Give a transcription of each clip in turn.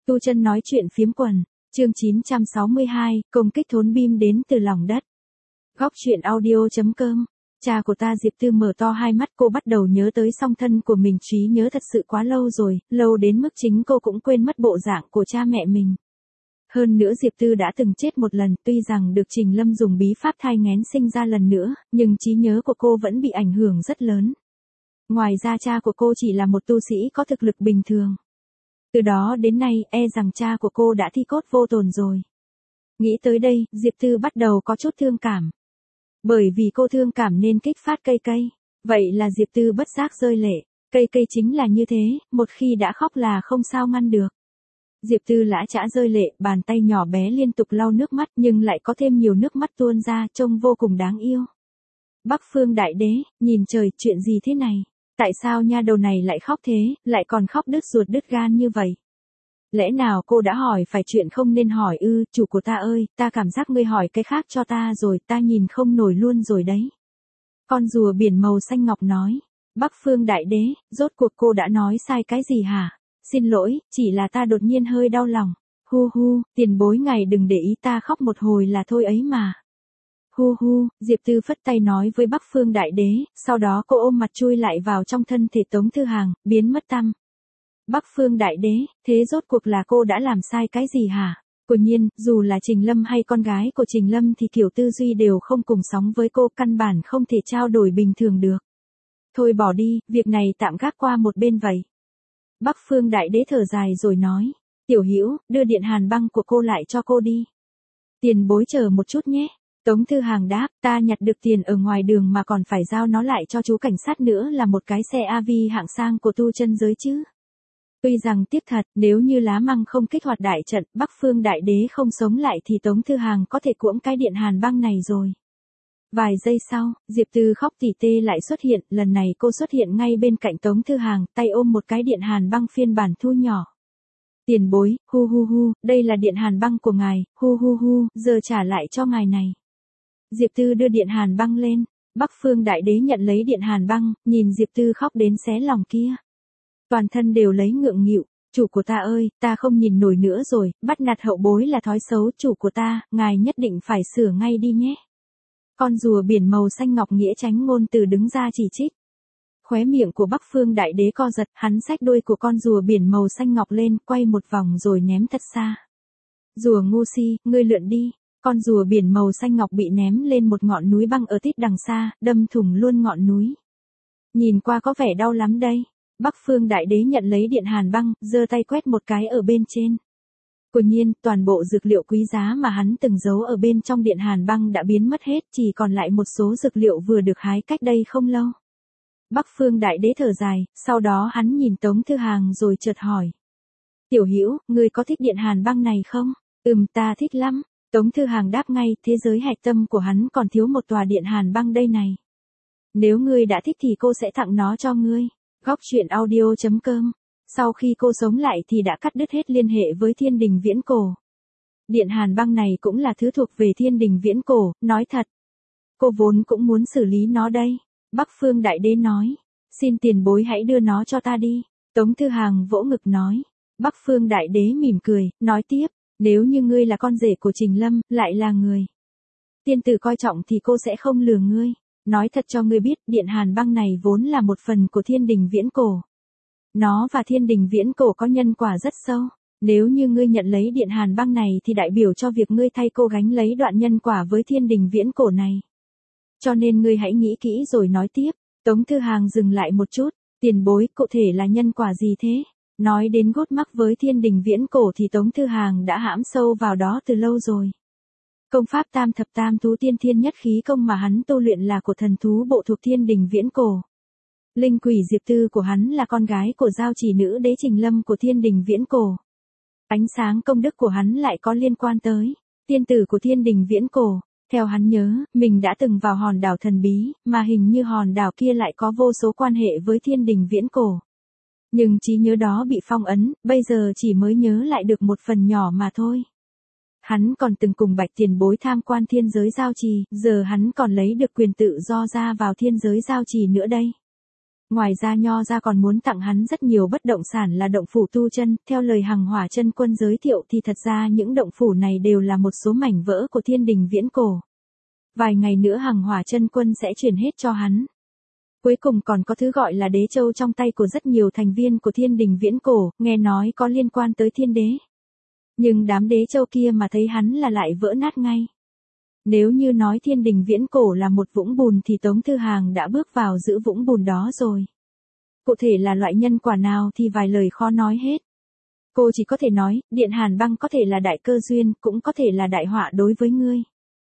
Tu Chân nói chuyện phiếm quần, chương 962, công kích thốn bim đến từ lòng đất. Góc truyện audio.com. Cha của ta Diệp Tư mở to hai mắt, cô bắt đầu nhớ tới song thân của mình, trí nhớ thật sự quá lâu rồi, lâu đến mức chính cô cũng quên mất bộ dạng của cha mẹ mình. Hơn nữa Diệp Tư đã từng chết một lần, tuy rằng được Trình Lâm dùng bí pháp thai nghén sinh ra lần nữa, nhưng trí nhớ của cô vẫn bị ảnh hưởng rất lớn. Ngoài ra cha của cô chỉ là một tu sĩ có thực lực bình thường. Từ đó đến nay, rằng cha của cô đã thi cốt vô tồn rồi. Nghĩ tới đây, Diệp Tư bắt đầu có chút thương cảm. Bởi vì cô thương cảm nên kích phát cây cây. Vậy là Diệp Tư bất giác rơi lệ. Cây cây chính là như thế, một khi đã khóc là không sao ngăn được. Diệp Tư lã chã rơi lệ, bàn tay nhỏ bé liên tục lau nước mắt nhưng lại có thêm nhiều nước mắt tuôn ra, trông vô cùng đáng yêu. Bắc Phương Đại Đế, nhìn trời, chuyện gì thế này? Tại sao nha đầu này lại khóc thế, lại còn khóc đứt ruột đứt gan như vậy? Lẽ nào cô đã hỏi phải chuyện không nên hỏi ư? Chủ của ta ơi, ta cảm giác ngươi hỏi cái khác cho ta rồi, ta nhìn không nổi luôn rồi đấy. Con rùa biển màu xanh ngọc nói. Bắc Phương Đại Đế, rốt cuộc cô đã nói sai cái gì hả? Xin lỗi, chỉ là ta đột nhiên hơi đau lòng. Hu hu, tiền bối ngài đừng để ý, ta khóc một hồi là thôi ấy mà. Hu hu, Diệp Tư phất tay nói với Bắc Phương Đại Đế, sau đó cô ôm mặt chui lại vào trong thân thể Tống Thư Hàng, biến mất tăm. Bắc Phương Đại Đế, thế rốt cuộc là cô đã làm sai cái gì hả? Quả nhiên, dù là Trình Lâm hay con gái của Trình Lâm thì kiểu tư duy đều không cùng sóng với cô, căn bản không thể trao đổi bình thường được. Thôi bỏ đi, việc này tạm gác qua một bên vậy. Bắc Phương Đại Đế thở dài rồi nói, Tiểu Hữu, đưa điện hàn băng của cô lại cho cô đi. Tiền bối chờ một chút nhé. Tống Thư Hàng đáp, ta nhặt được tiền ở ngoài đường mà còn phải giao nó lại cho chú cảnh sát nữa, là một cái xe AV hạng sang của tu chân giới chứ. Tuy rằng tiếc thật, nếu như lá măng không kích hoạt đại trận, Bắc Phương Đại Đế không sống lại thì Tống Thư Hàng có thể cuỗng cái điện hàn băng này rồi. Vài giây sau, Diệp Tư khóc tỉ tê lại xuất hiện, lần này cô xuất hiện ngay bên cạnh Tống Thư Hàng, tay ôm một cái điện hàn băng phiên bản thu nhỏ. Tiền bối, hu hu hu, đây là điện hàn băng của ngài, hu hu hu, giờ trả lại cho ngài này. Diệp Tư đưa điện hàn băng lên, Bắc Phương Đại Đế nhận lấy điện hàn băng, nhìn Diệp Tư khóc đến xé lòng kia. Toàn thân đều lấy ngượng nghịu, chủ của ta ơi, ta không nhìn nổi nữa rồi, bắt nạt hậu bối là thói xấu, chủ của ta, ngài nhất định phải sửa ngay đi nhé. Con rùa biển màu xanh ngọc nghĩa tránh ngôn từ đứng ra chỉ trích. Khóe miệng của Bắc Phương Đại Đế co giật, hắn xách đuôi của con rùa biển màu xanh ngọc lên, quay một vòng rồi ném thật xa. Rùa ngu si, ngươi lượn đi. Con rùa biển màu xanh ngọc bị ném lên một ngọn núi băng ở tít đằng xa, đâm thủng luôn ngọn núi. Nhìn qua có vẻ đau lắm đây. Bắc Phương Đại Đế nhận lấy điện hàn băng, giơ tay quét một cái ở bên trên. Quả nhiên, toàn bộ dược liệu quý giá mà hắn từng giấu ở bên trong điện hàn băng đã biến mất hết, chỉ còn lại một số dược liệu vừa được hái cách đây không lâu. Bắc Phương Đại Đế thở dài, sau đó hắn nhìn Tống Thư Hàng rồi chợt hỏi. Tiểu Hữu, ngươi có thích điện hàn băng này không? Ta thích lắm. Tống Thư Hàng đáp ngay, thế giới hạch tâm của hắn còn thiếu một tòa điện hàn băng đây này. Nếu ngươi đã thích thì cô sẽ tặng nó cho ngươi. Góc truyện audio.com. Sau khi cô sống lại thì đã cắt đứt hết liên hệ với thiên đình viễn cổ. Điện hàn băng này cũng là thứ thuộc về thiên đình viễn cổ, nói thật. Cô vốn cũng muốn xử lý nó đây. Bắc Phương Đại Đế nói. Xin tiền bối hãy đưa nó cho ta đi. Tống Thư Hàng vỗ ngực nói. Bắc Phương Đại Đế mỉm cười, nói tiếp. Nếu như ngươi là con rể của Trình Lâm, lại là người tiên tử coi trọng thì cô sẽ không lừa ngươi. Nói thật cho ngươi biết, điện hàn băng này vốn là một phần của thiên đình viễn cổ. Nó và thiên đình viễn cổ có nhân quả rất sâu. Nếu như ngươi nhận lấy điện hàn băng này thì đại biểu cho việc ngươi thay cô gánh lấy đoạn nhân quả với thiên đình viễn cổ này. Cho nên ngươi hãy nghĩ kỹ rồi nói tiếp. Tống Thư Hàng dừng lại một chút. Tiền bối, cụ thể là nhân quả gì thế? Nói đến gút mắc với thiên đình viễn cổ thì Tống Thư Hàng đã hãm sâu vào đó từ lâu rồi. Công pháp tam thập tam thú tiên thiên nhất khí công mà hắn tu luyện là của thần thú bộ thuộc thiên đình viễn cổ. Linh quỷ Diệp Tư của hắn là con gái của giao chỉ nữ đế Trình Lâm của thiên đình viễn cổ. Ánh sáng công đức của hắn lại có liên quan tới tiên tử của thiên đình viễn cổ. Theo hắn nhớ, mình đã từng vào hòn đảo thần bí, mà hình như hòn đảo kia lại có vô số quan hệ với thiên đình viễn cổ. Nhưng trí nhớ đó bị phong ấn, bây giờ chỉ mới nhớ lại được một phần nhỏ mà thôi. Hắn còn từng cùng Bạch tiền bối tham quan thiên giới giao trì, giờ hắn còn lấy được quyền tự do ra vào thiên giới giao trì nữa đây. Ngoài ra Nho gia còn muốn tặng hắn rất nhiều bất động sản là động phủ tu chân, theo lời Hằng Hỏa Chân Quân giới thiệu thì thật ra những động phủ này đều là một số mảnh vỡ của thiên đình viễn cổ. Vài ngày nữa Hằng Hỏa Chân Quân sẽ chuyển hết cho hắn. Cuối cùng còn có thứ gọi là đế châu trong tay của rất nhiều thành viên của thiên đình viễn cổ, nghe nói có liên quan tới thiên đế. Nhưng đám đế châu kia mà thấy hắn là lại vỡ nát ngay. Nếu như nói thiên đình viễn cổ là một vũng bùn thì Tống Thư Hàng đã bước vào giữa vũng bùn đó rồi. Cụ thể là loại nhân quả nào thì vài lời khó nói hết. Cô chỉ có thể nói, Điện Hàn Băng có thể là đại cơ duyên, cũng có thể là đại họa đối với ngươi.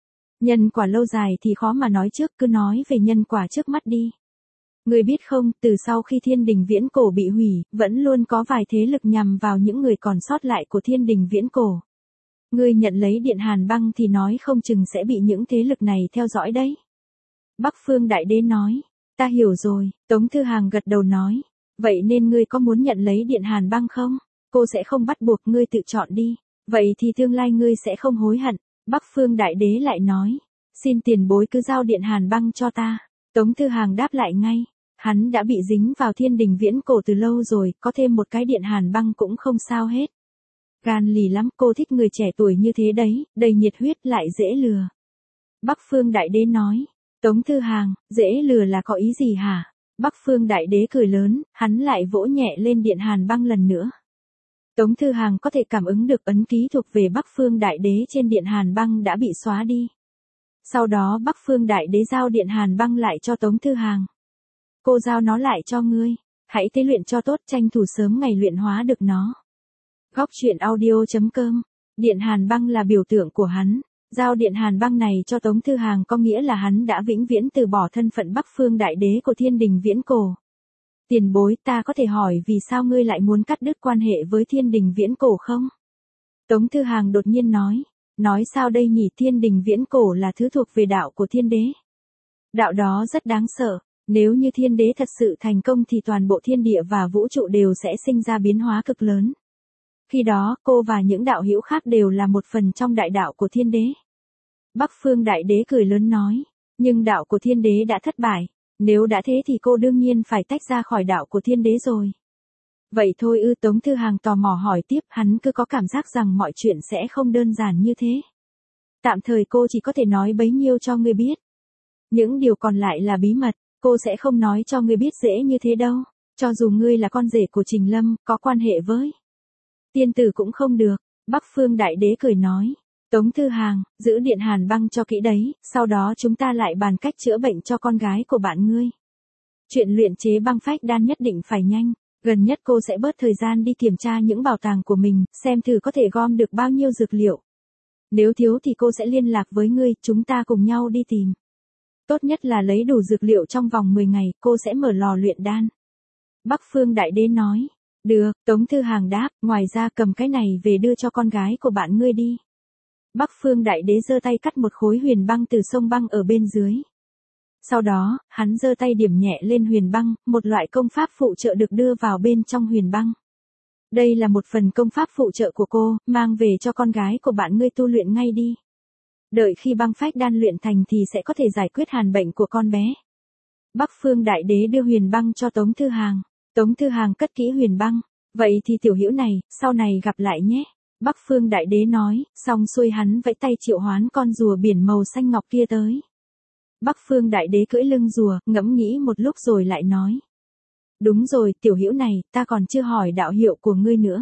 Nhân quả lâu dài thì khó mà nói trước, cứ nói về nhân quả trước mắt đi. Ngươi biết không, từ sau khi thiên đình viễn cổ bị hủy, vẫn luôn có vài thế lực nhằm vào những người còn sót lại của thiên đình viễn cổ. Ngươi nhận lấy Điện Hàn Băng thì nói không chừng sẽ bị những thế lực này theo dõi đấy. Bắc Phương Đại Đế nói, ta hiểu rồi, Tống Thư Hàng gật đầu nói. Vậy nên ngươi có muốn nhận lấy Điện Hàn Băng không? Cô sẽ không bắt buộc ngươi tự chọn đi. Vậy thì tương lai ngươi sẽ không hối hận. Bắc Phương Đại Đế lại nói, xin tiền bối cứ giao Điện Hàn Băng cho ta. Tống Thư Hàng đáp lại ngay. Hắn đã bị dính vào thiên đình viễn cổ từ lâu rồi, có thêm một cái Điện Hàn Băng cũng không sao hết. Gan lì lắm, cô thích người trẻ tuổi như thế đấy, đầy nhiệt huyết lại dễ lừa. Bắc Phương Đại Đế nói, Tống Thư Hàng, dễ lừa là có ý gì hả? Bắc Phương Đại Đế cười lớn, hắn lại vỗ nhẹ lên Điện Hàn Băng lần nữa. Tống Thư Hàng có thể cảm ứng được ấn ký thuộc về Bắc Phương Đại Đế trên Điện Hàn Băng đã bị xóa đi. Sau đó Bắc Phương Đại Đế giao Điện Hàn Băng lại cho Tống Thư Hàng. Cô giao nó lại cho ngươi, hãy tế luyện cho tốt, tranh thủ sớm ngày luyện hóa được nó. Góc truyện audio.com. Điện Hàn Băng là biểu tượng của hắn. Giao Điện Hàn Băng này cho Tống Thư Hàng có nghĩa là hắn đã vĩnh viễn từ bỏ thân phận Bắc Phương Đại Đế của thiên đình viễn cổ. Tiền bối, ta có thể hỏi vì sao ngươi lại muốn cắt đứt quan hệ với thiên đình viễn cổ không? Tống Thư Hàng đột nhiên nói. Nói sao đây nhỉ, thiên đình viễn cổ là thứ thuộc về đạo của thiên đế. Đạo đó rất đáng sợ. Nếu như thiên đế thật sự thành công thì toàn bộ thiên địa và vũ trụ đều sẽ sinh ra biến hóa cực lớn. Khi đó, cô và những đạo hữu khác đều là một phần trong đại đạo của thiên đế. Bắc Phương Đại Đế cười lớn nói, nhưng đạo của thiên đế đã thất bại, nếu đã thế thì cô đương nhiên phải tách ra khỏi đạo của thiên đế rồi. Vậy thôi ư? Tống Thư Hàng tò mò hỏi tiếp, hắn cứ có cảm giác rằng mọi chuyện sẽ không đơn giản như thế. Tạm thời cô chỉ có thể nói bấy nhiêu cho ngươi biết. Những điều còn lại là bí mật, cô sẽ không nói cho ngươi biết dễ như thế đâu, cho dù ngươi là con rể của Trình Lâm, có quan hệ với tiên tử cũng không được. Bắc Phương Đại Đế cười nói, Tống Thư Hàng, giữ Điện Hàn Băng cho kỹ đấy, sau đó chúng ta lại bàn cách chữa bệnh cho con gái của bạn ngươi. Chuyện luyện chế băng phách đan nhất định phải nhanh, gần nhất cô sẽ bớt thời gian đi kiểm tra những bảo tàng của mình, xem thử có thể gom được bao nhiêu dược liệu. Nếu thiếu thì cô sẽ liên lạc với ngươi, chúng ta cùng nhau đi tìm. Tốt nhất là lấy đủ dược liệu trong vòng 10 ngày, cô sẽ mở lò luyện đan. Bắc Phương Đại Đế nói. Được, Tống Thư Hàng đáp, ngoài ra cầm cái này về đưa cho con gái của bạn ngươi đi. Bắc Phương Đại Đế giơ tay cắt một khối huyền băng từ sông băng ở bên dưới. Sau đó, hắn giơ tay điểm nhẹ lên huyền băng, một loại công pháp phụ trợ được đưa vào bên trong huyền băng. Đây là một phần công pháp phụ trợ của cô, mang về cho con gái của bạn ngươi tu luyện ngay đi. Đợi khi băng phách đan luyện thành thì sẽ có thể giải quyết hàn bệnh của con bé. Bắc Phương Đại Đế đưa huyền băng cho Tống Thư Hàng. Tống Thư Hàng cất kỹ huyền băng. Vậy thì tiểu hữu này, sau này gặp lại nhé. Bắc Phương Đại Đế nói, xong xuôi hắn vẫy tay triệu hoán con rùa biển màu xanh ngọc kia tới. Bắc Phương Đại Đế cưỡi lưng rùa, ngẫm nghĩ một lúc rồi lại nói. Đúng rồi, tiểu hữu này, ta còn chưa hỏi đạo hiệu của ngươi nữa.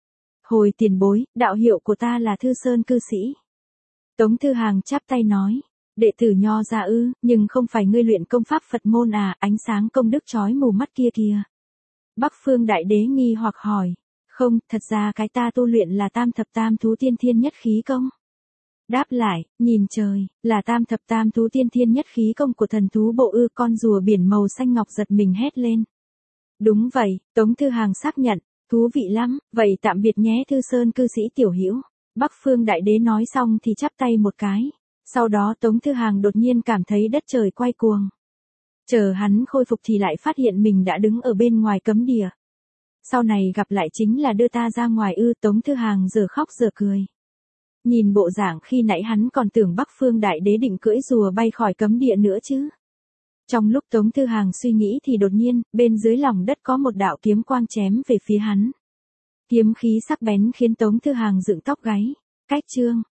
Hồi tiền bối, đạo hiệu của ta là Thư Sơn cư sĩ. Tống Thư Hàng chắp tay nói, đệ tử Nho gia ư, nhưng không phải ngươi luyện công pháp Phật môn à, ánh sáng công đức chói mù mắt kia kìa. Bắc Phương Đại Đế nghi hoặc hỏi, không, thật ra cái ta tu luyện là tam thập tam thú tiên thiên nhất khí công. Đáp lại, nhìn trời, là tam thập tam thú tiên thiên nhất khí công của thần thú bộ ư? Con rùa biển màu xanh ngọc giật mình hét lên. Đúng vậy, Tống Thư Hàng xác nhận, thú vị lắm, vậy tạm biệt nhé Thư Sơn cư sĩ tiểu hữu. Bắc Phương Đại Đế nói xong thì chắp tay một cái. Sau đó Tống Thư Hàng đột nhiên cảm thấy đất trời quay cuồng. Chờ hắn khôi phục thì lại phát hiện mình đã đứng ở bên ngoài cấm địa. Sau này gặp lại chính là đưa ta ra ngoài ư? Tống Thư Hàng giờ khóc giờ cười. Nhìn bộ dạng khi nãy hắn còn tưởng Bắc Phương Đại Đế định cưỡi rùa bay khỏi cấm địa nữa chứ. Trong lúc Tống Thư Hàng suy nghĩ thì đột nhiên, bên dưới lòng đất có một đạo kiếm quang chém về phía hắn. Kiếm khí sắc bén khiến Tống Thư Hàng dựng tóc gáy. Cách chương